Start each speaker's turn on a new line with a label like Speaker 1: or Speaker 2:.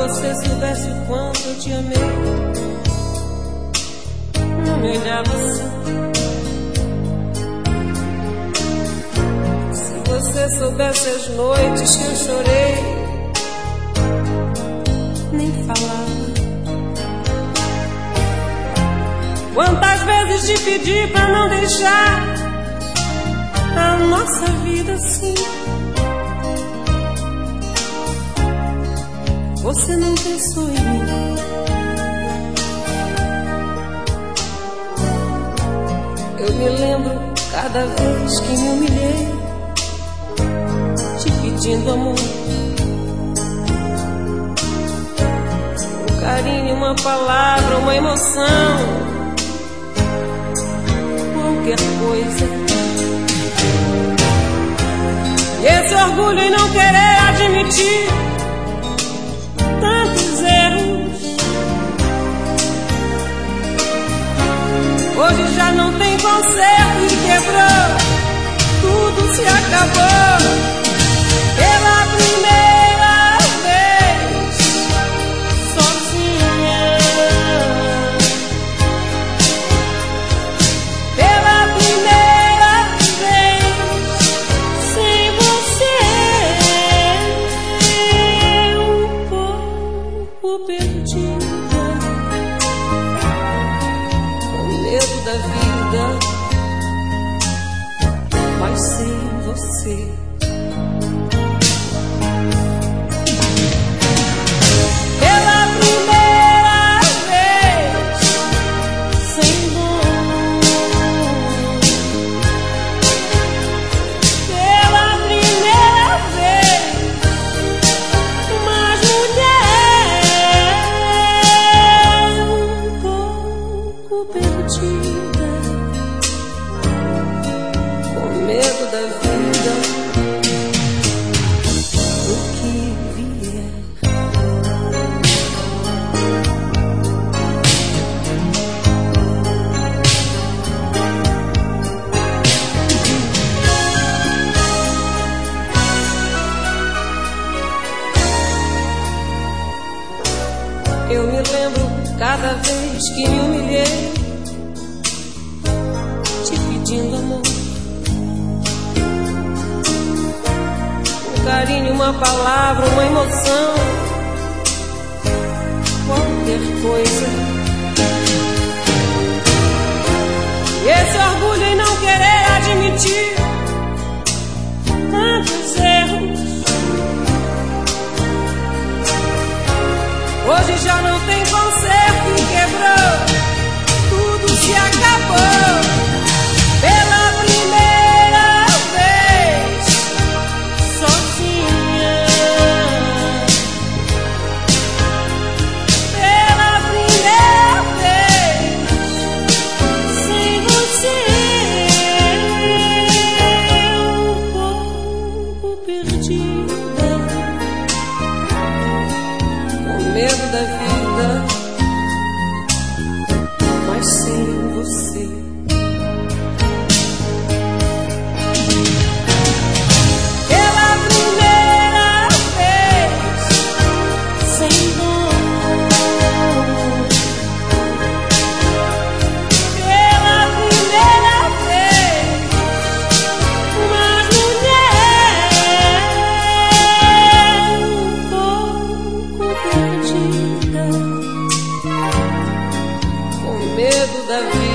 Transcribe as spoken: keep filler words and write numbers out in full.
Speaker 1: você soubesse o quanto eu te amei, não me olhava assim. Se você soubesse as noites que eu chorei, nem falava. Quantas vezes te pedi pra não deixar a nossa vida assim. Você não pensou em mim. Eu me lembro cada vez que me humilhei, te pedindo amor, um carinho, uma palavra, uma emoção, qualquer coisa. E esse orgulho em não querer admitir tantos erros, hoje já não tem conserto e quebrou, tudo se acabou. Pela primeira vez, sozinha. Pela primeira vez, sem você, um pouco perdida, com medo da vida, mas sem você. Eu me lembro cada vez que me humilhei, te pedindo amor, um carinho, uma palavra, uma emoção, qualquer coisa. E esse orgulho em não querer admitir tantos erros, hoje já não tem conserto e quebrou, tudo se acabou. Pela primeira vez, sozinha. Pela primeira vez, sem você, um pouco perdida, com medo da vida, mas sem você. Pela primeira vez, sem dor. Pela primeira vez, uma mulher um pouco perdida, com medo da vida.